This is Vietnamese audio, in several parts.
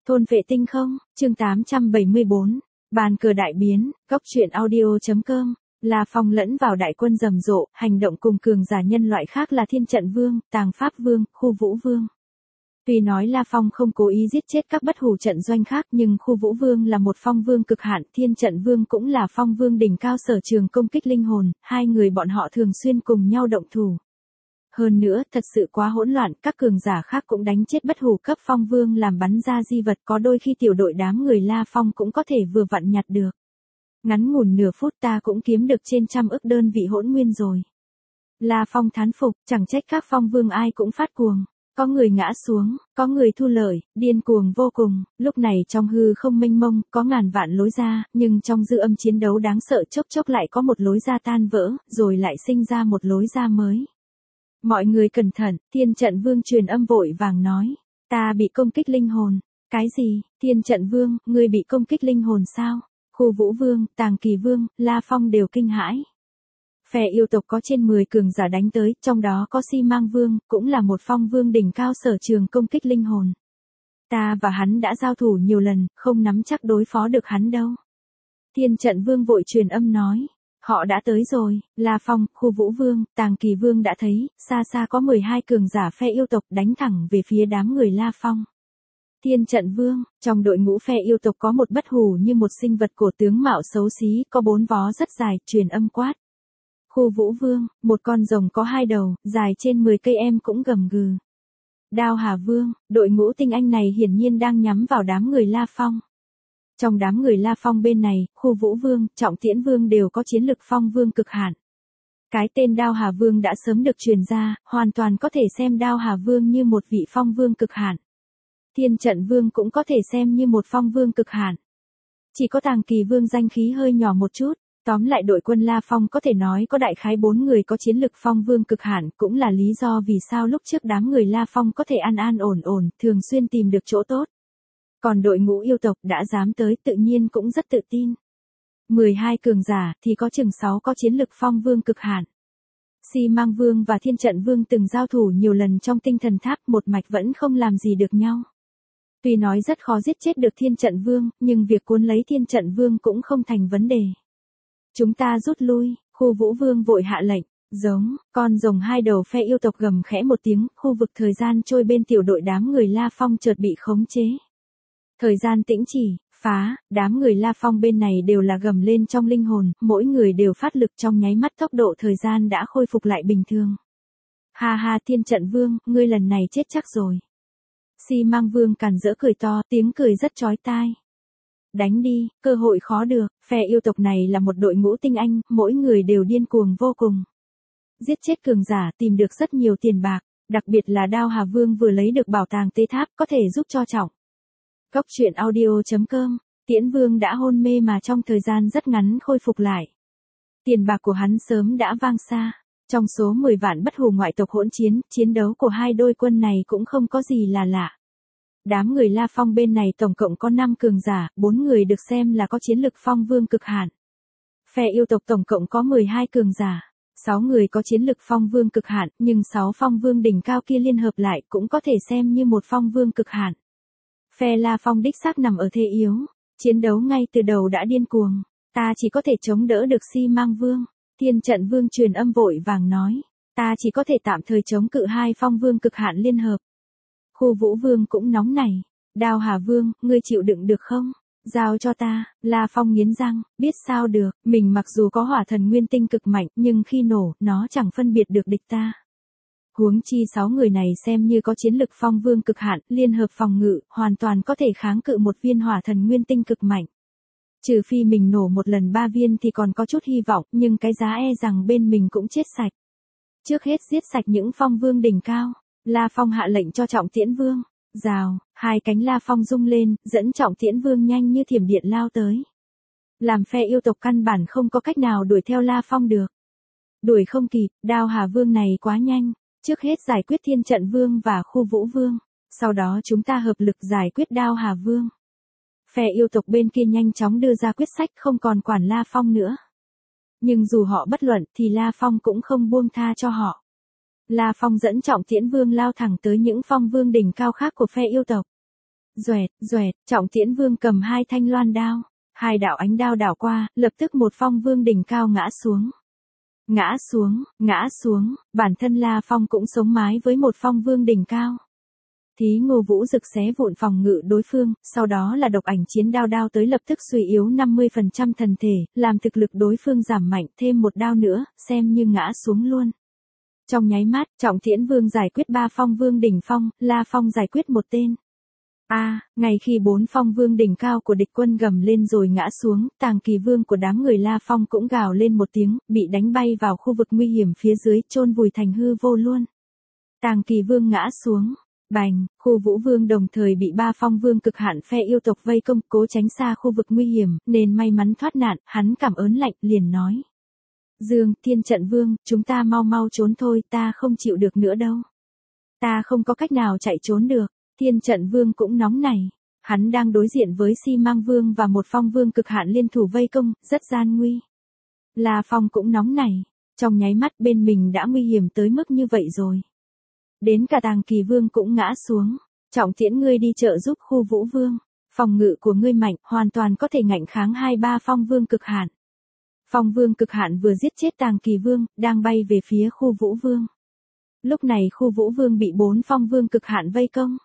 Thôn vệ tinh không, chương 874, bàn cờ đại biến, góc truyện audio.com, La Phong lẫn vào đại quân rầm rộ, hành động cùng cường giả nhân loại khác là Thiên Trận Vương, Tàng Pháp Vương, Khu Vũ Vương. Tuy nói La Phong không cố ý giết chết các bất hủ trận doanh khác nhưng Khu Vũ Vương là một phong vương cực hạn, Thiên Trận Vương cũng là phong vương đỉnh cao sở trường công kích linh hồn, hai người bọn họ thường xuyên cùng nhau động thủ. Hơn nữa, thật sự quá hỗn loạn, các cường giả khác cũng đánh chết bất hủ cấp phong vương làm bắn ra di vật, có đôi khi tiểu đội đám người La Phong cũng có thể vừa vặn nhặt được. Ngắn ngủn nửa phút ta cũng kiếm được trên 100 ức đơn vị hỗn nguyên rồi. La Phong thán phục, chẳng trách các phong vương ai cũng phát cuồng. Có người ngã xuống, có người thu lợi, điên cuồng vô cùng, lúc này trong hư không mênh mông, có ngàn vạn lối ra, nhưng trong dư âm chiến đấu đáng sợ chốc chốc lại có một lối ra tan vỡ, rồi lại sinh ra một lối ra mới. Mọi người cẩn thận, Thiên Trận Vương truyền âm vội vàng nói, ta bị công kích linh hồn. Cái gì, Thiên Trận Vương, ngươi bị công kích linh hồn sao? Khu Vũ Vương, Tàng Kỳ Vương, La Phong đều kinh hãi. Phe yêu tộc có trên 10 cường giả đánh tới, trong đó có Xi Mang Vương, cũng là một phong vương đỉnh cao sở trường công kích linh hồn. Ta và hắn đã giao thủ nhiều lần, không nắm chắc đối phó được hắn đâu. Thiên Trận Vương vội truyền âm nói. Họ đã tới rồi, La Phong, Khu Vũ Vương, Tàng Kỳ Vương đã thấy, xa xa có 12 cường giả phe yêu tộc đánh thẳng về phía đám người La Phong. Thiên Trận Vương, trong đội ngũ phe yêu tộc có một bất hủ như một sinh vật cổ tướng mạo xấu xí, có 4 vó rất dài, truyền âm quát. Khu Vũ Vương, một con rồng có 2 đầu, dài trên 10 cây em cũng gầm gừ. Đao Hà Vương, đội ngũ tinh anh này hiển nhiên đang nhắm vào đám người La Phong. Trong đám người La Phong bên này, Khu Vũ Vương, Trọng Tiễn Vương đều có chiến lực phong vương cực hạn. Cái tên Đao Hà Vương đã sớm được truyền ra, hoàn toàn có thể xem Đao Hà Vương như một vị phong vương cực hạn. Thiên Trận Vương cũng có thể xem như một phong vương cực hạn. Chỉ có Tàng Kỳ Vương danh khí hơi nhỏ một chút. Tóm lại đội quân La Phong có thể nói có đại khái 4 người có chiến lực phong vương cực hạn, cũng là lý do vì sao lúc trước đám người La Phong có thể an an ổn ổn, thường xuyên tìm được chỗ tốt. Còn đội ngũ yêu tộc đã dám tới tự nhiên cũng rất tự tin. 12 cường giả thì có chừng 6 có chiến lực phong vương cực hạn. Xi Mang Vương và Thiên Trận Vương từng giao thủ nhiều lần trong tinh thần tháp, một mạch vẫn không làm gì được nhau. Tuy nói rất khó giết chết được Thiên Trận Vương, nhưng việc cuốn lấy Thiên Trận Vương cũng không thành vấn đề. Chúng ta rút lui, Khu Vũ Vương vội hạ lệnh, giống, con rồng 2 đầu phe yêu tộc gầm khẽ một tiếng, khu vực thời gian trôi bên tiểu đội đám người La Phong chợt bị khống chế. Thời gian tĩnh chỉ, phá, đám người La Phong bên này đều là gầm lên trong linh hồn, mỗi người đều phát lực trong nháy mắt tốc độ thời gian đã khôi phục lại bình thường. Ha ha Thiên Trận Vương, ngươi lần này chết chắc rồi. Xi Mang Vương càn rỡ cười to, tiếng cười rất chói tai. Đánh đi, cơ hội khó được, phe yêu tộc này là một đội ngũ tinh anh, mỗi người đều điên cuồng vô cùng. Giết chết cường giả tìm được rất nhiều tiền bạc, đặc biệt là Đao Hà Vương vừa lấy được bảo tàng tế tháp có thể giúp cho trọng. Góc truyện audio.com, Tiễn Vương đã hôn mê mà trong thời gian rất ngắn khôi phục lại. Tiền bạc của hắn sớm đã vang xa, trong số 10 vạn bất hủ ngoại tộc hỗn chiến, chiến đấu của hai đôi quân này cũng không có gì là lạ. Đám người La Phong bên này tổng cộng có 5 cường giả, 4 người được xem là có chiến lực phong vương cực hạn. Phe yêu tộc tổng cộng có 12 cường giả, 6 người có chiến lực phong vương cực hạn, nhưng 6 phong vương đỉnh cao kia liên hợp lại cũng có thể xem như một phong vương cực hạn. Phe La Phong đích xác nằm ở thế yếu, chiến đấu ngay từ đầu đã điên cuồng, ta chỉ có thể chống đỡ được Xi Mang Vương. Thiên Trận Vương truyền âm vội vàng nói, ta chỉ có thể tạm thời chống cự 2 phong vương cực hạn liên hợp. Khu Vũ Vương cũng nóng nảy, Đao Hà Vương, ngươi chịu đựng được không? Giao cho ta, La Phong nghiến răng, biết sao được, mình mặc dù có hỏa thần nguyên tinh cực mạnh, nhưng khi nổ, nó chẳng phân biệt được địch ta. Huống chi 6 người này xem như có chiến lực phong vương cực hạn, liên hợp phòng ngự, hoàn toàn có thể kháng cự một viên hỏa thần nguyên tinh cực mạnh. Trừ phi mình nổ một lần 3 viên thì còn có chút hy vọng, nhưng cái giá e rằng bên mình cũng chết sạch. Trước hết giết sạch những phong vương đỉnh cao. La Phong hạ lệnh cho Trọng Tiễn Vương, rào, 2 cánh La Phong rung lên, dẫn Trọng Tiễn Vương nhanh như thiểm điện lao tới. Làm phe yêu tộc căn bản không có cách nào đuổi theo La Phong được. Đuổi không kịp, Đao Hà Vương này quá nhanh, trước hết giải quyết Thiên Trận Vương và Khu Vũ Vương, sau đó chúng ta hợp lực giải quyết Đao Hà Vương. Phe yêu tộc bên kia nhanh chóng đưa ra quyết sách không còn quản La Phong nữa. Nhưng dù họ bất luận thì La Phong cũng không buông tha cho họ. La Phong dẫn Trọng Tiễn Vương lao thẳng tới những phong vương đỉnh cao khác của phe yêu tộc. Doẹt, Trọng Tiễn Vương cầm hai thanh loan đao. Hai đạo ánh đao đảo qua, lập tức một phong vương đỉnh cao ngã xuống. Ngã xuống, bản thân La Phong cũng sống mái với một phong vương đỉnh cao. Thí Ngô Vũ Dực xé vụn phòng ngự đối phương, sau đó là độc ảnh chiến đao tới lập tức suy yếu 50% thần thể, làm thực lực đối phương giảm mạnh, thêm một đao nữa, xem như ngã xuống luôn. Trong nháy mắt, Trọng Tiễn Vương giải quyết 3 phong vương đỉnh phong, La Phong giải quyết một tên. Ngay khi 4 phong vương đỉnh cao của địch quân gầm lên rồi ngã xuống, Tàng Kỳ Vương của đám người La Phong cũng gào lên một tiếng, bị đánh bay vào khu vực nguy hiểm phía dưới, chôn vùi thành hư vô luôn. Tàng Kỳ Vương ngã xuống. Bành, khu Vũ Vương đồng thời bị 3 phong vương cực hạn phe yêu tộc vây công, cố tránh xa khu vực nguy hiểm, nên may mắn thoát nạn, hắn cảm ớn lạnh, liền nói. Dương, Thiên Trận Vương, chúng ta mau trốn thôi, ta không chịu được nữa đâu. Ta không có cách nào chạy trốn được. Thiên Trận Vương cũng nóng nảy. Hắn đang đối diện với Xi Mang Vương và một phong vương cực hạn liên thủ vây công, rất gian nguy. La Phong cũng nóng nảy. Trong nháy mắt bên mình đã nguy hiểm tới mức như vậy rồi. Đến cả Tàng Kỳ Vương cũng ngã xuống. Trọng Tiễn ngươi đi trợ giúp khu Vũ Vương. Phòng ngự của ngươi mạnh, hoàn toàn có thể ngạnh kháng 2-3 phong vương cực hạn. Phong vương cực hạn vừa giết chết Tàng Kỳ Vương, đang bay về phía khu Vũ Vương. Lúc này khu Vũ Vương bị 4 phong vương cực hạn vây công.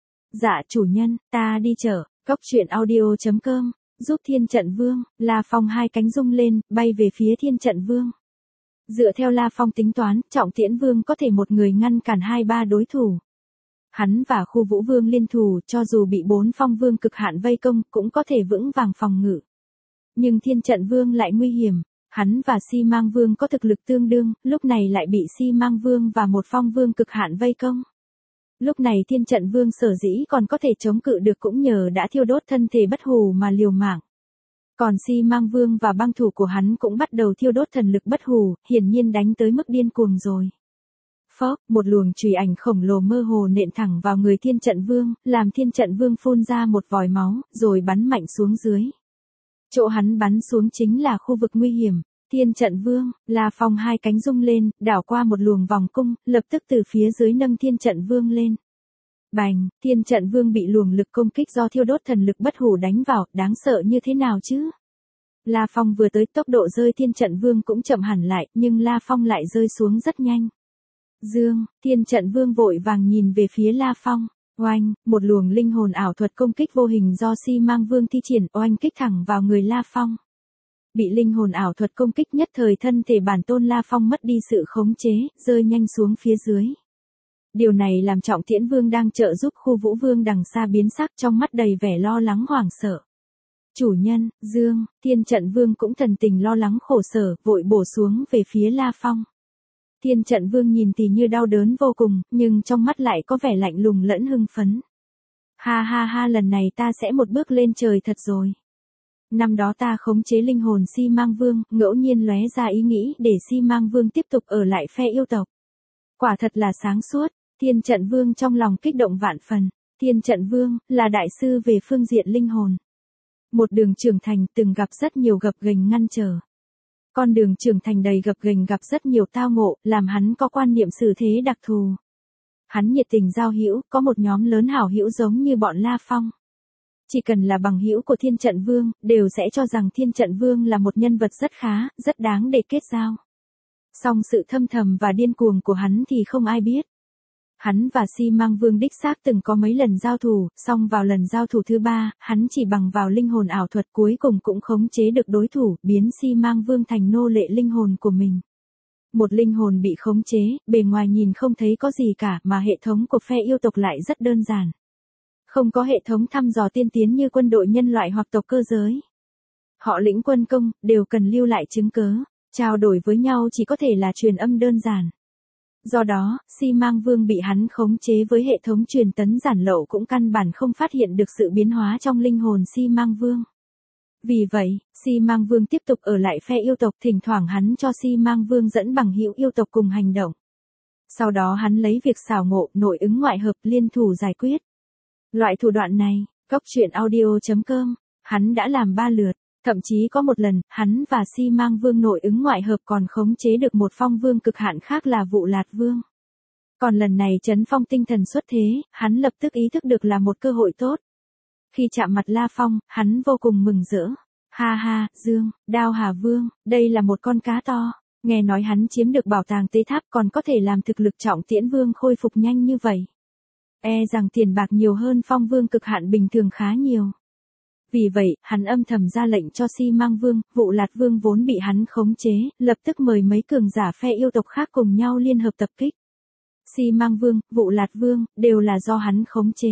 Dạ chủ nhân, ta đi chở, coctruyện.audio.com, giúp Thiên Trận Vương. La Phong hai cánh rung lên, bay về phía Thiên Trận Vương. Dựa theo La Phong tính toán, Trọng Tiễn Vương có thể một người ngăn cản 2-3 đối thủ. Hắn và khu Vũ Vương liên thủ, cho dù bị 4 phong vương cực hạn vây công, cũng có thể vững vàng phòng ngự. Nhưng Thiên Trận Vương lại nguy hiểm. Hắn và Xi Mang Vương có thực lực tương đương, lúc này lại bị Xi Mang Vương và một phong vương cực hạn vây công. Lúc này Thiên Trận Vương sở dĩ còn có thể chống cự được cũng nhờ đã thiêu đốt thân thể bất hủ mà liều mạng. Còn Xi Mang Vương và băng thủ của hắn cũng bắt đầu thiêu đốt thần lực bất hủ, hiển nhiên đánh tới mức điên cuồng rồi. Phốc, một luồng chùy ảnh khổng lồ mơ hồ nện thẳng vào người Thiên Trận Vương, làm Thiên Trận Vương phun ra một vòi máu, rồi bắn mạnh xuống dưới. Chỗ hắn bắn xuống chính là khu vực nguy hiểm. Thiên Trận Vương, La Phong hai cánh rung lên, đảo qua một luồng vòng cung, lập tức từ phía dưới nâng Thiên Trận Vương lên. Bành, Thiên Trận Vương bị luồng lực công kích do thiêu đốt thần lực bất hủ đánh vào, đáng sợ như thế nào chứ? La Phong vừa tới, tốc độ rơi Thiên Trận Vương cũng chậm hẳn lại, nhưng La Phong lại rơi xuống rất nhanh. Dương, Thiên Trận Vương vội vàng nhìn về phía La Phong. Oanh, một luồng linh hồn ảo thuật công kích vô hình do Xi Mang Vương thi triển, oanh kích thẳng vào người La Phong. Bị linh hồn ảo thuật công kích nhất thời thân thể bản tôn La Phong mất đi sự khống chế, rơi nhanh xuống phía dưới. Điều này làm Trọng Tiễn Vương đang trợ giúp khu Vũ Vương đằng xa biến sắc, trong mắt đầy vẻ lo lắng hoảng sợ. Chủ nhân, Dương, Thiên Trận Vương cũng thần tình lo lắng khổ sở, vội bổ xuống về phía La Phong. Thiên Trận Vương nhìn thì như đau đớn vô cùng, nhưng trong mắt lại có vẻ lạnh lùng lẫn hưng phấn. Ha, lần này ta sẽ một bước lên trời thật rồi. Năm đó ta khống chế linh hồn Xi Mang Vương, ngẫu nhiên lóe ra ý nghĩ để Xi Mang Vương tiếp tục ở lại phe yêu tộc. Quả thật là sáng suốt, Thiên Trận Vương trong lòng kích động vạn phần. Thiên Trận Vương là đại sư về phương diện linh hồn. Một đường trưởng thành từng gặp rất nhiều gập ghềnh ngăn trở. Con đường trưởng thành đầy gập ghềnh gặp rất nhiều tao ngộ, làm hắn có quan niệm xử thế đặc thù. Hắn nhiệt tình giao hữu, có một nhóm lớn hảo hữu giống như bọn La Phong. Chỉ cần là bằng hữu của Thiên Trận Vương, đều sẽ cho rằng Thiên Trận Vương là một nhân vật rất khá, rất đáng để kết giao. Song sự thâm thầm và điên cuồng của hắn thì không ai biết. Hắn và Xi Mang Vương đích xác từng có mấy lần giao thủ, song vào lần giao thủ thứ 3, hắn chỉ bằng vào linh hồn ảo thuật cuối cùng cũng khống chế được đối thủ, biến Xi Mang Vương thành nô lệ linh hồn của mình. Một linh hồn bị khống chế, bề ngoài nhìn không thấy có gì cả, mà hệ thống của phe yêu tộc lại rất đơn giản. Không có hệ thống thăm dò tiên tiến như quân đội nhân loại hoặc tộc cơ giới. Họ lĩnh quân công, đều cần lưu lại chứng cớ, trao đổi với nhau chỉ có thể là truyền âm đơn giản. Do đó, Xi Mang Vương bị hắn khống chế với hệ thống truyền tấn giản lậu cũng căn bản không phát hiện được sự biến hóa trong linh hồn Xi Mang Vương. Vì vậy, Xi Mang Vương tiếp tục ở lại phe yêu tộc, thỉnh thoảng hắn cho Xi Mang Vương dẫn bằng hữu yêu tộc cùng hành động. Sau đó hắn lấy việc xảo ngộ, nội ứng ngoại hợp liên thủ giải quyết. Loại thủ đoạn này, coctruyện.audio.com, hắn đã làm 3 lượt. Thậm chí có một lần, hắn và Xi Mang Vương nội ứng ngoại hợp còn khống chế được một phong vương cực hạn khác là Vụ Lạt Vương. Còn lần này Trấn Phong tinh thần xuất thế, hắn lập tức ý thức được là một cơ hội tốt. Khi chạm mặt La Phong, hắn vô cùng mừng rỡ. Ha ha, Dương, Đao Hà Vương, đây là một con cá to. Nghe nói hắn chiếm được bảo tàng tế tháp còn có thể làm thực lực Trọng Tiễn Vương khôi phục nhanh như vậy. E rằng tiền bạc nhiều hơn Phong Vương cực hạn bình thường khá nhiều. Vì vậy, hắn âm thầm ra lệnh cho Si Mang Vương, Vụ Lạt Vương vốn bị hắn khống chế, lập tức mời mấy cường giả phe yêu tộc khác cùng nhau liên hợp tập kích. Si Mang Vương, Vụ Lạt Vương, đều là do hắn khống chế.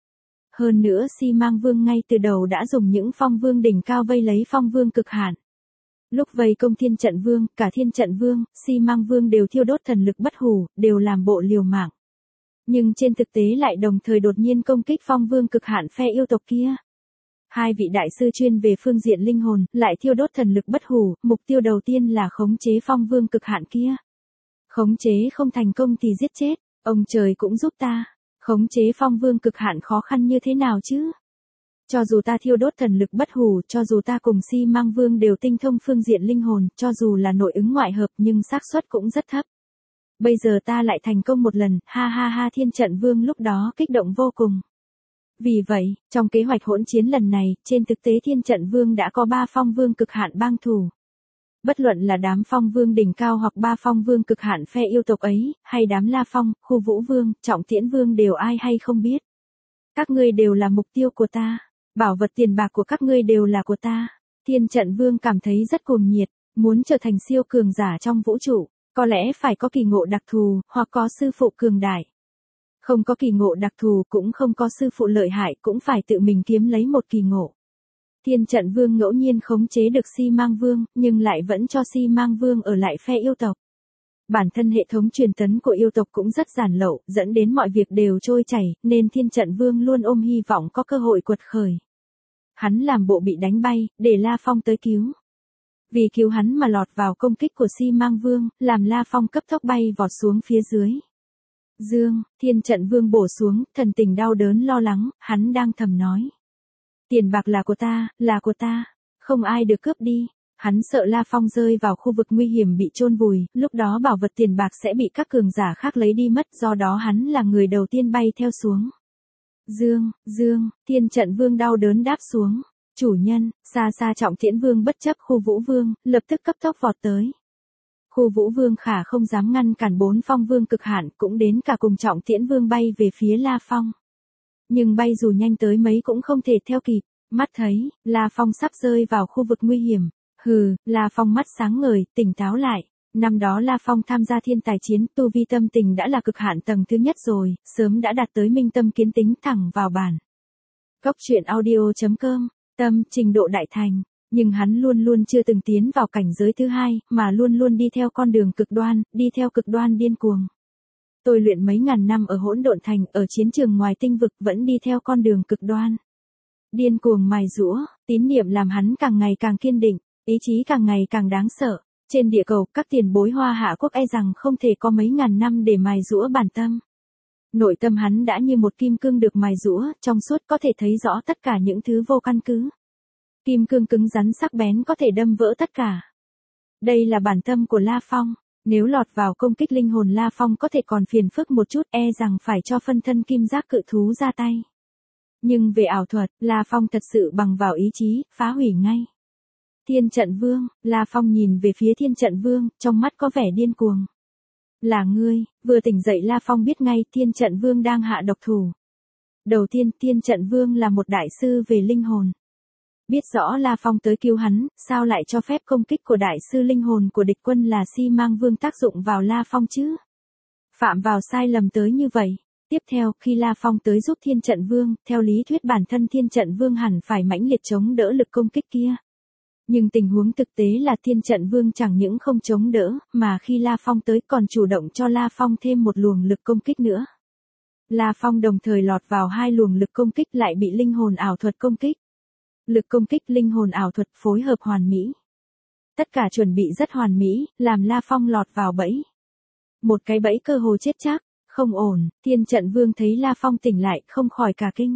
Hơn nữa Si Mang Vương ngay từ đầu đã dùng những Phong Vương đỉnh cao vây lấy Phong Vương cực hạn. Lúc vây công Thiên Trận Vương, cả Thiên Trận Vương, Si Mang Vương đều thiêu đốt thần lực bất hủ, đều làm bộ liều mạng. Nhưng trên thực tế lại đồng thời đột nhiên công kích Phong Vương cực hạn phe yêu tộc kia. Hai vị đại sư chuyên về phương diện linh hồn, lại thiêu đốt thần lực bất hủ, mục tiêu đầu tiên là khống chế Phong Vương cực hạn kia. Khống chế không thành công thì giết chết, ông trời cũng giúp ta. Khống chế Phong Vương cực hạn khó khăn như thế nào chứ? Cho dù ta thiêu đốt thần lực bất hủ, cho dù ta cùng Si Mang Vương đều tinh thông phương diện linh hồn, cho dù là nội ứng ngoại hợp nhưng xác suất cũng rất thấp. Bây giờ ta lại thành công một lần, ha ha ha. Thiên Trận Vương lúc đó kích động vô cùng. Vì vậy, trong kế hoạch hỗn chiến lần này, trên thực tế Thiên Trận Vương đã có 3 Phong Vương cực hạn bang thủ. Bất luận là đám Phong Vương đỉnh cao hoặc 3 Phong Vương cực hạn phe yêu tộc ấy, hay đám La Phong, Khu Vũ Vương, Trọng Tiễn Vương đều ai hay không biết. Các ngươi đều là mục tiêu của ta. Bảo vật tiền bạc của các ngươi đều là của ta. Thiên Trận Vương cảm thấy rất cuồng nhiệt, muốn trở thành siêu cường giả trong vũ trụ, có lẽ phải có kỳ ngộ đặc thù, hoặc có sư phụ cường đại. Không có kỳ ngộ đặc thù cũng không có sư phụ lợi hại cũng phải tự mình kiếm lấy một kỳ ngộ. Thiên Trận Vương ngẫu nhiên khống chế được Si Mang Vương, nhưng lại vẫn cho Si Mang Vương ở lại phe yêu tộc. Bản thân hệ thống truyền tấn của yêu tộc cũng rất giản lậu, dẫn đến mọi việc đều trôi chảy, nên Thiên Trận Vương luôn ôm hy vọng có cơ hội quật khởi. Hắn làm bộ bị đánh bay, để La Phong tới cứu. Vì cứu hắn mà lọt vào công kích của Si Mang Vương, làm La Phong cấp tốc bay vọt xuống phía dưới. Dương, Thiên Trận Vương bổ xuống, thần tình đau đớn lo lắng, hắn đang thầm nói. Tiền bạc là của ta, không ai được cướp đi. Hắn sợ La Phong rơi vào khu vực nguy hiểm bị chôn vùi, lúc đó bảo vật tiền bạc sẽ bị các cường giả khác lấy đi mất, do đó hắn là người đầu tiên bay theo xuống. Dương, Thiên Trận Vương đau đớn đáp xuống. Chủ nhân, xa xa Trọng Tiễn Vương bất chấp Khu Vũ Vương, lập tức cấp tốc vọt tới. Khu Vũ Vương khả không dám ngăn cản 4 Phong Vương cực hạn, cũng đến cả cùng Trọng Tiễn Vương bay về phía La Phong. Nhưng bay dù nhanh tới mấy cũng không thể theo kịp, mắt thấy, La Phong sắp rơi vào khu vực nguy hiểm. La Phong mắt sáng ngời, tỉnh táo lại. Năm đó La Phong tham gia thiên tài chiến, tu vi tâm tình đã là cực hạn tầng thứ nhất rồi, sớm đã đạt tới minh tâm kiến tính thẳng vào bản. Cốc truyện audio.com, tâm trình độ đại thành. Nhưng hắn luôn luôn chưa từng tiến vào cảnh giới thứ hai, mà luôn luôn đi theo con đường cực đoan, đi theo cực đoan điên cuồng. Tôi luyện mấy ngàn năm ở Hỗn Độn Thành, ở chiến trường ngoài tinh vực vẫn đi theo con đường cực đoan. Điên cuồng mài giũa, tín niệm làm hắn càng ngày càng kiên định, ý chí càng ngày càng đáng sợ. Trên địa cầu, các tiền bối Hoa Hạ quốc e rằng không thể có mấy ngàn năm để mài giũa bản tâm. Nội tâm hắn đã như một kim cương được mài giũa, trong suốt có thể thấy rõ tất cả những thứ vô căn cứ. Kim cương cứng rắn sắc bén có thể đâm vỡ tất cả. Đây là bản tâm của La Phong. Nếu lọt vào công kích linh hồn La Phong có thể còn phiền phức một chút, e rằng phải cho phân thân kim giác cự thú ra tay. Nhưng về ảo thuật, La Phong thật sự bằng vào ý chí, phá hủy ngay. Thiên Trận Vương, La Phong nhìn về phía Thiên Trận Vương, trong mắt có vẻ điên cuồng. Là ngươi, vừa tỉnh dậy La Phong biết ngay Thiên Trận Vương đang hạ độc thủ. Đầu tiên, Thiên Trận Vương là một đại sư về linh hồn. Biết rõ La Phong tới cứu hắn, sao lại cho phép công kích của đại sư linh hồn của địch quân là Si Mang Vương tác dụng vào La Phong chứ? Phạm vào sai lầm tới như vậy. Tiếp theo, khi La Phong tới giúp Thiên Trận Vương, theo lý thuyết bản thân Thiên Trận Vương hẳn phải mãnh liệt chống đỡ lực công kích kia. Nhưng tình huống thực tế là Thiên Trận Vương chẳng những không chống đỡ, mà khi La Phong tới còn chủ động cho La Phong thêm một luồng lực công kích nữa. La Phong đồng thời lọt vào 2 luồng lực công kích lại bị linh hồn ảo thuật công kích. Lực công kích linh hồn ảo thuật phối hợp hoàn mỹ. Tất cả chuẩn bị rất hoàn mỹ, làm La Phong lọt vào bẫy. Một cái bẫy cơ hồ chết chắc, không ổn, Thiên Trận Vương thấy La Phong tỉnh lại không khỏi cả kinh.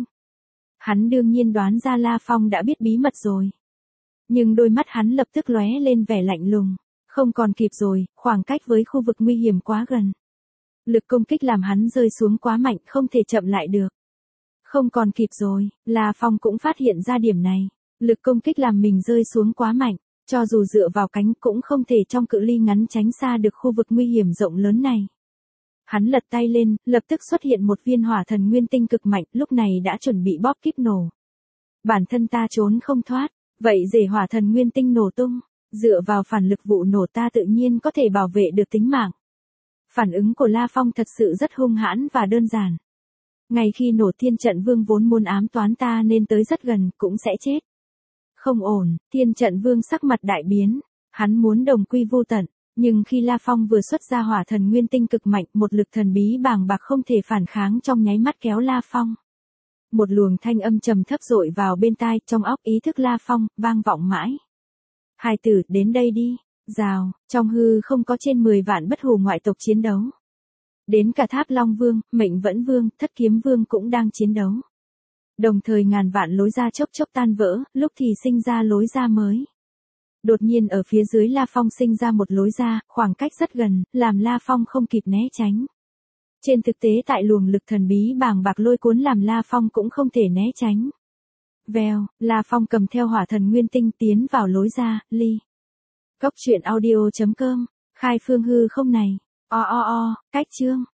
Hắn đương nhiên đoán ra La Phong đã biết bí mật rồi. Nhưng đôi mắt hắn lập tức lóe lên vẻ lạnh lùng. Không còn kịp rồi, khoảng cách với khu vực nguy hiểm quá gần. Lực công kích làm hắn rơi xuống quá mạnh không thể chậm lại được. Không còn kịp rồi, La Phong cũng phát hiện ra điểm này. Lực công kích làm mình rơi xuống quá mạnh, cho dù dựa vào cánh cũng không thể trong cự ly ngắn tránh xa được khu vực nguy hiểm rộng lớn này. Hắn lật tay lên, lập tức xuất hiện một viên hỏa thần nguyên tinh cực mạnh, lúc này đã chuẩn bị bóp kíp nổ. Bản thân ta trốn không thoát, vậy để hỏa thần nguyên tinh nổ tung, dựa vào phản lực vụ nổ ta tự nhiên có thể bảo vệ được tính mạng. Phản ứng của La Phong thật sự rất hung hãn và đơn giản. Ngay khi nổ thiên trận vương vốn muốn ám toán ta nên tới rất gần, cũng sẽ chết. Không ổn, thiên trận vương sắc mặt đại biến, hắn muốn đồng quy vu tận, nhưng khi La Phong vừa xuất ra hỏa thần nguyên tinh cực mạnh, một lực thần bí bàng bạc không thể phản kháng trong nháy mắt kéo La Phong. Một luồng thanh âm trầm thấp dội vào bên tai, trong óc ý thức La Phong, vang vọng mãi. Hài tử, đến đây đi, rào, trong hư không có trên 10 vạn bất hủ ngoại tộc chiến đấu. Đến cả Tháp Long Vương, Mệnh Vẫn Vương, Thất Kiếm Vương cũng đang chiến đấu. Đồng thời ngàn vạn lối ra chốc chốc tan vỡ, lúc thì sinh ra lối ra mới. Đột nhiên ở phía dưới La Phong sinh ra một lối ra, khoảng cách rất gần, làm La Phong không kịp né tránh. Trên thực tế tại luồng lực thần bí bàng bạc lôi cuốn làm La Phong cũng không thể né tránh. Vèo, La Phong cầm theo hỏa thần nguyên tinh tiến vào lối ra, ly. Cốc truyện audio.com, khai phương hư không này. Cách chương.